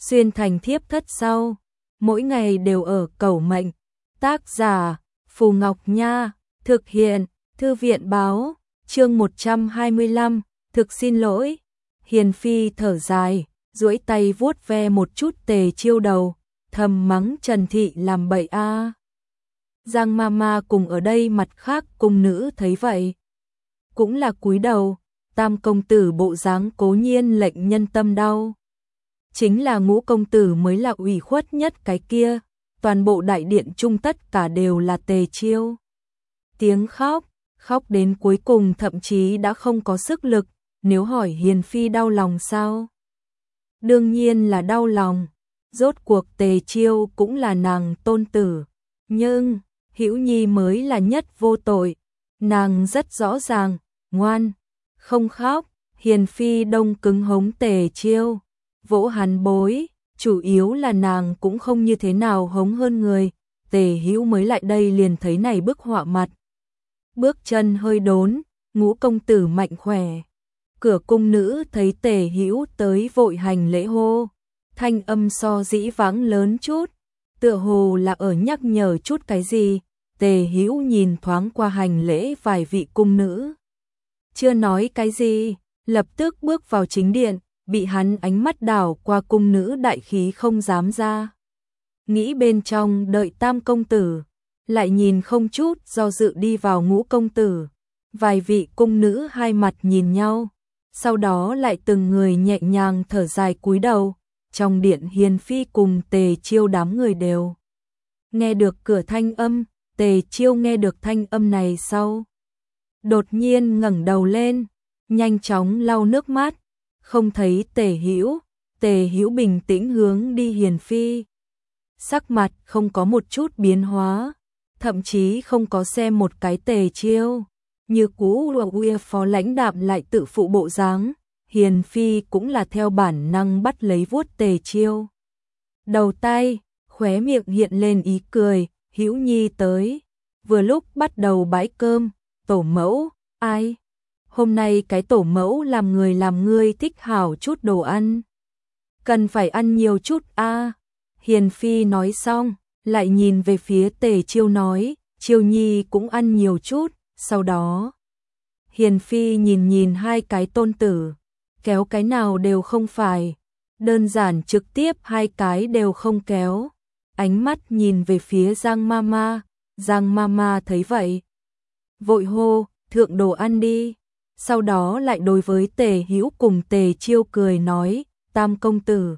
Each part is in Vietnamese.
xuyên thành thiếp thất sau, mỗi ngày đều ở cẩu mệnh. Tác giả Phù Ngọc Nha, thực hiện Thư viện báo, chương 125, thực xin lỗi. Hiền Phi thở dài, duỗi tay vuốt ve một chút Tề Chiêu đầu, thầm mắng Trần Thị làm bậy a. Giang Mama cùng ở đây mặt khác cung nữ thấy vậy, cũng là cúi đầu. Tam công tử bộ dáng cố nhiên lệnh nhân tâm đau. Chính là Ngũ công tử mới là ủy khuất nhất cái kia, toàn bộ đại điện chung tất cả đều là Tề Chiêu. Tiếng khóc đến cuối cùng thậm chí đã không có sức lực, nếu hỏi Hiền Phi đau lòng sao? Đương nhiên là đau lòng, rốt cuộc Tề Chiêu cũng là nàng tôn tử, nhưng Hữu Nhi mới là nhất vô tội, nàng rất rõ ràng, ngoan, không khóc. Hiền Phi đông cứng hống Tề Chiêu, vỗ hắn bối, chủ yếu là nàng cũng không như thế nào hống hơn người. Tề Hữu mới lại đây liền thấy này bức họa mặt, bước chân hơi đốn. Ngũ công tử mạnh khỏe. Cửa cung nữ thấy Tề Hữu tới vội hành lễ hô, thanh âm so dĩ vãng lớn chút, tựa hồ là ở nhắc nhở chút cái gì. Tề Hữu nhìn thoáng qua hành lễ vài vị cung nữ, chưa nói cái gì, lập tức bước vào chính điện, bị hắn ánh mắt đảo qua cung nữ đại khí không dám ra. Nghĩ bên trong đợi Tam công tử, lại nhìn không chút do dự đi vào Ngũ công tử. Vài vị cung nữ hai mặt nhìn nhau, sau đó lại từng người nhẹ nhàng thở dài cúi đầu. Trong điện Hiền Phi cùng Tề Chiêu đám người đều nghe được cửa thanh âm. Tề Chiêu nghe được thanh âm này sau, đột nhiên ngẩng đầu lên, nhanh chóng lau nước mắt, không thấy Tề Hữu. Tề Hữu bình tĩnh hướng đi Hiền Phi, sắc mặt không có một chút biến hóa, thậm chí không có xem một cái Tề Chiêu, như cũ uy phó lãnh đạm lại tự phụ bộ dáng. Hiền Phi cũng là theo bản năng bắt lấy vuốt Tề Chiêu đầu tay, khóe miệng hiện lên ý cười. Hữu Nhi tới, vừa lúc bắt đầu bãi cơm. Tổ mẫu, ai? Hôm nay cái tổ mẫu làm ngươi thích hảo chút đồ ăn, cần phải ăn nhiều chút a. Hiền Phi nói xong, lại nhìn về phía Tề Chiêu nói, Chiêu Nhi cũng ăn nhiều chút. Sau đó, Hiền Phi nhìn hai cái tôn tử, kéo cái nào đều không phải, đơn giản trực tiếp hai cái đều không kéo. Ánh mắt nhìn về phía Giang Mama, Giang Mama thấy vậy, vội hô, thượng đồ ăn đi. Sau đó lại đối với Tề Hữu cùng Tề Chiêu cười nói, Tam công tử,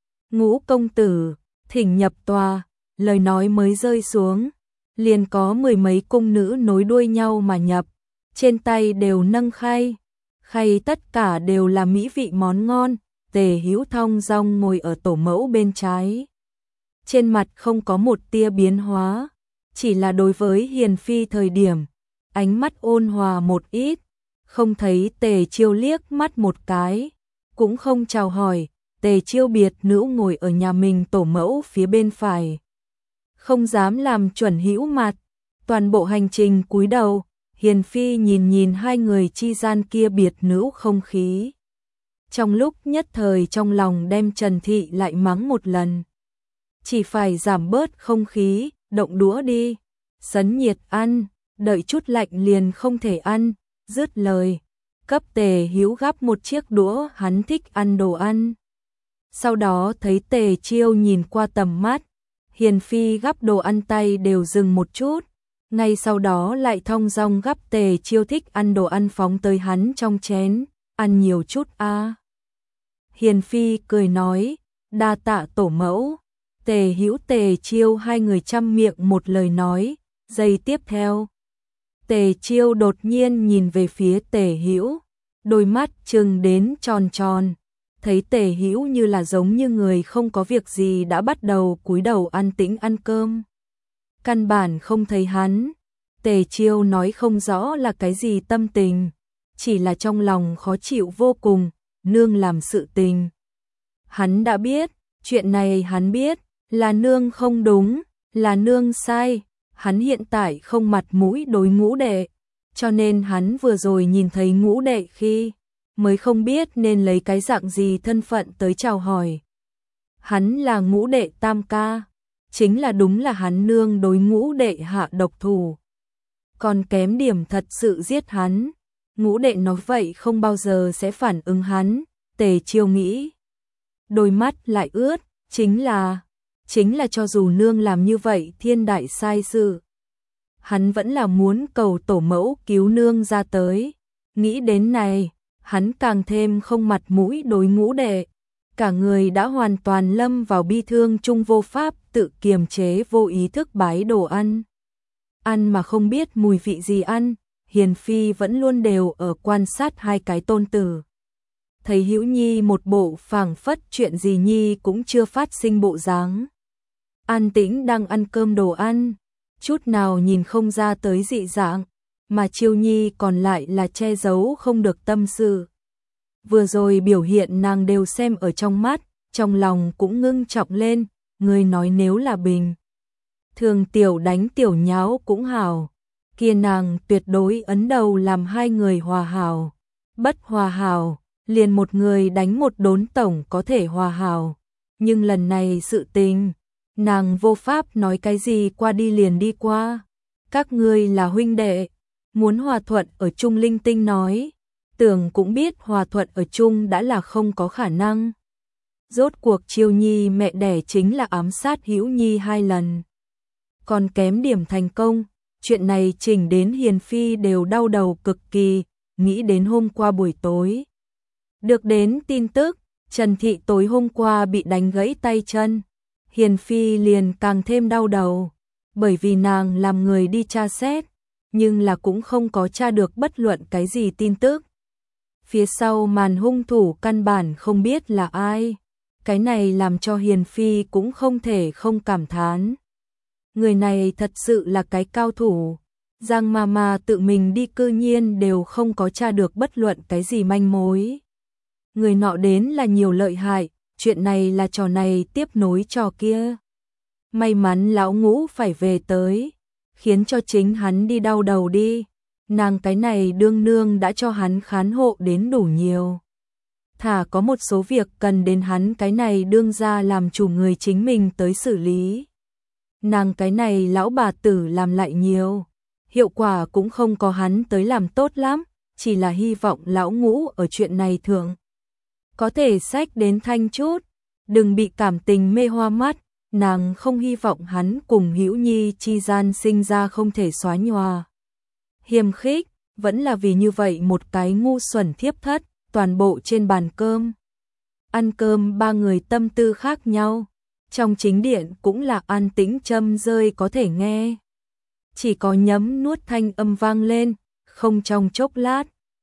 Ngũ công tử, thỉnh nhập tòa. Lời nói mới rơi xuống, liền có mười mấy cung nữ nối đuôi nhau mà nhập, trên tay đều nâng khay, khay tất cả đều là mỹ vị món ngon. Tề Hữu thong dong ngồi ở tổ mẫu bên trái, trên mặt không có một tia biến hóa, chỉ là đối với Hiền Phi thời điểm, ánh mắt ôn hòa một ít, không thấy Tề Chiêu liếc mắt một cái, cũng không chào hỏi. Tề Chiêu biệt nữ ngồi ở nhà mình tổ mẫu phía bên phải, không dám làm chuẩn Hữu mặt, toàn bộ hành trình cúi đầu. Hiền Phi nhìn hai người chi gian kia biệt nữ không khí, trong lúc nhất thời trong lòng đem Trần Thị lại mắng một lần, chỉ phải giảm bớt không khí, động đũa đi, sấn nhiệt ăn, đợi chút lạnh liền không thể ăn. Dứt lời, cấp Tề Hữu gắp một chiếc đũa hắn thích ăn đồ ăn. Sau đó thấy Tề Chiêu nhìn qua tầm mắt, Hiền Phi gắp đồ ăn tay đều dừng một chút, ngay sau đó lại thong dong gắp Tề Chiêu thích ăn đồ ăn phóng tới hắn trong chén, ăn nhiều chút a. Hiền Phi cười nói, đa tạ tổ mẫu. Tề Hữu Tề Chiêu hai người chăm miệng một lời nói. Giây tiếp theo, Tề Chiêu đột nhiên nhìn về phía Tề Hữu, đôi mắt trừng đến tròn tròn, thấy Tề Hữu như là giống như người không có việc gì đã bắt đầu cúi đầu an tĩnh ăn cơm, căn bản không thấy hắn. Tề Chiêu nói không rõ là cái gì tâm tình, chỉ là trong lòng khó chịu vô cùng. Nương làm sự tình, hắn đã biết, chuyện này hắn biết, là nương không đúng, là nương sai. Hắn hiện tại không mặt mũi đối Ngũ đệ, cho nên hắn vừa rồi nhìn thấy Ngũ đệ khi mới không biết nên lấy cái dạng gì thân phận tới chào hỏi. Hắn là ngũ đệ tam ca, chính là đúng là hắn nương đối ngũ đệ hạ độc thủ. Còn kém điểm thật sự giết hắn. Ngũ đệ nói vậy không bao giờ sẽ phản ứng hắn, Tề Chiêu nghĩ. Đôi mắt lại ướt, chính là cho dù nương làm như vậy thiên đại sai sự. Hắn vẫn là muốn cầu tổ mẫu cứu nương ra tới. Nghĩ đến này, hắn càng thêm không mặt mũi đối ngũ đệ. Cả người đã hoàn toàn lâm vào bi thương chung vô pháp tự kiềm chế vô ý thức bái đồ ăn. Ăn mà không biết mùi vị gì ăn, Hiền Phi vẫn luôn đều ở quan sát hai cái tôn tử. Thấy Hữu Nhi một bộ phảng phất chuyện gì Nhi cũng chưa phát sinh bộ dáng. An tĩnh đang ăn cơm đồ ăn, chút nào nhìn không ra tới dị dạng, mà Chiêu Nhi còn lại là che giấu không được tâm sự. Vừa rồi biểu hiện nàng đều xem ở trong mắt, trong lòng cũng ngưng trọng lên, người nói nếu là bình thường tiểu đánh tiểu nháo cũng hảo, kia nàng tuyệt đối ấn đầu làm hai người hòa hảo. Bất hòa hảo, liền một người đánh một đốn tổng có thể hòa hảo. Nhưng lần này sự tình, nàng vô pháp nói cái gì qua đi liền đi qua. Các ngươi là huynh đệ, muốn hòa thuận ở chung linh tinh nói. Tưởng cũng biết hòa thuận ở chung đã là không có khả năng. Rốt cuộc Chiêu Nhi mẹ đẻ chính là ám sát Hữu Nhi 2 lần. Còn kém điểm thành công, chuyện này chỉnh đến Hiền Phi đều đau đầu cực kỳ, nghĩ đến hôm qua buổi tối. Được đến tin tức, Trần Thị tối hôm qua bị đánh gãy tay chân. Hiền Phi liền càng thêm đau đầu, bởi vì nàng làm người đi tra xét, nhưng là cũng không có tra được bất luận cái gì tin tức. Phía sau màn hung thủ căn bản không biết là ai. Cái này làm cho Hiền Phi cũng không thể không cảm thán. Người này thật sự là cái cao thủ. Giang Mama tự mình đi cư nhiên đều không có tra được bất luận cái gì manh mối. Người nọ đến là nhiều lợi hại, chuyện này là trò này tiếp nối trò kia. May mắn lão Ngũ phải về tới, khiến cho chính hắn đi đau đầu đi. Nàng cái này đương nương đã cho hắn khán hộ đến đủ nhiều. Thả có một số việc cần đến hắn cái này đương ra làm chủ người chính mình tới xử lý. Nàng cái này lão bà tử làm lại nhiều, hiệu quả cũng không có hắn tới làm tốt lắm, chỉ là hy vọng lão Ngũ ở chuyện này thượng có thể xách đến thanh chút, đừng bị cảm tình mê hoa mắt. Nàng không hy vọng hắn cùng Hữu Nhi chi gian sinh ra không thể xóa nhòa hiềm khích, vẫn là vì như vậy một cái ngu xuẩn thiếp thất, toàn bộ trên bàn cơm. Ăn cơm ba người tâm tư khác nhau, trong chính điện cũng là an tĩnh châm rơi có thể nghe. Chỉ có nhấm nuốt thanh âm vang lên, không trong chốc lát.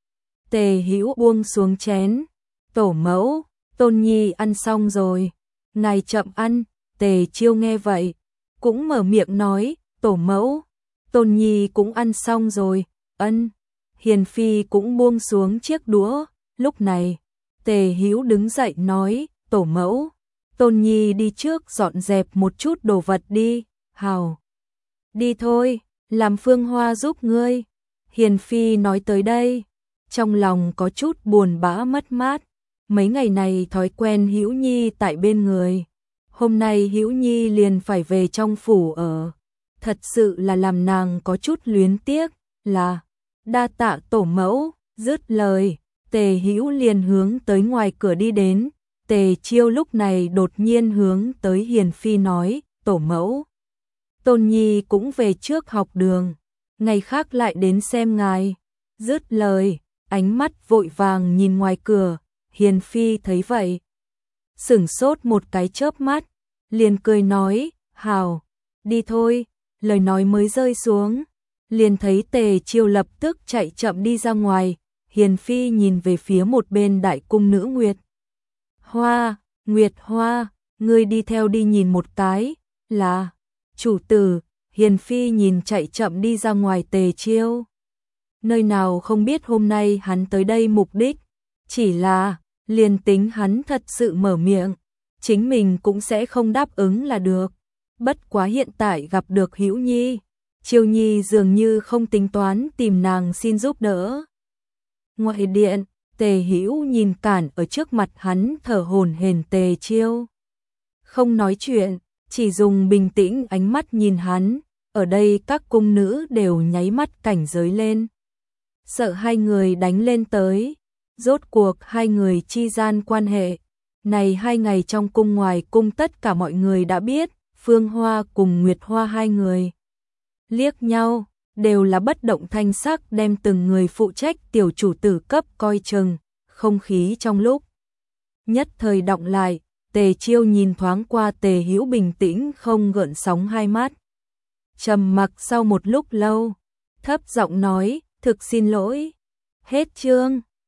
Tề Hữu buông xuống chén, tổ mẫu, Tôn Nhi ăn xong rồi, ngài chậm ăn. Tề Chiêu nghe vậy, cũng mở miệng nói, tổ mẫu, Tôn Nhi cũng ăn xong rồi, ân. Hiền Phi cũng buông xuống chiếc đũa, lúc này, Tề Hữu đứng dậy nói, tổ mẫu, Tôn Nhi đi trước dọn dẹp một chút đồ vật đi, hào. Đi thôi, làm Phương Hoa giúp ngươi. Hiền Phi nói tới đây, trong lòng có chút buồn bã mất mát, mấy ngày này thói quen Hữu Nhi tại bên người. Hôm nay Hữu Nhi liền phải về trong phủ ở, thật sự là làm nàng có chút luyến tiếc, là đa tạ tổ mẫu. Dứt lời, Tề Hữu liền hướng tới ngoài cửa đi đến. Tề Chiêu lúc này đột nhiên hướng tới Hiền Phi nói, tổ mẫu, Tôn Nhi cũng về trước học đường, ngày khác lại đến xem ngài. Dứt lời, ánh mắt vội vàng nhìn ngoài cửa. Hiền Phi thấy vậy, sửng sốt một cái chớp mắt, liền cười nói, hào, đi thôi. Lời nói mới rơi xuống, liền thấy Tề Chiêu lập tức chạy chậm đi ra ngoài. Hiền Phi nhìn về phía một bên đại cung nữ Nguyệt Hoa, Nguyệt Hoa, ngươi đi theo đi nhìn một cái, là chủ tử. Hiền Phi nhìn chạy chậm đi ra ngoài Tề Chiêu, nơi nào không biết hôm nay hắn tới đây mục đích, chỉ là liền tính hắn thật sự mở miệng, chính mình cũng sẽ không đáp ứng là được. Bất quá hiện tại gặp được Hữu Nhi, Chiêu Nhi dường như không tính toán tìm nàng xin giúp đỡ. Ngoại điện, Tề Hữu nhìn cản ở trước mặt hắn thở hổn hển Tề Chiêu. không nói chuyện, chỉ dùng bình tĩnh ánh mắt nhìn hắn. Ở đây các cung nữ đều nháy mắt cảnh giới lên. Sợ hai người đánh lên tới. Rốt cuộc hai người chi gian quan hệ. Này 2 ngày trong cung ngoài cung tất cả mọi người đã biết, Phương Hoa cùng Nguyệt Hoa hai người. Liếc nhau, đều là bất động thanh sắc đem từng người phụ trách tiểu chủ tử cấp coi chừng, không khí trong lúc nhất thời đọng lại. Tề Chiêu nhìn thoáng qua Tề Hữu bình tĩnh không gợn sóng hai mắt. Trầm mặc sau một lúc lâu, thấp giọng nói, thực xin lỗi. Hết chương.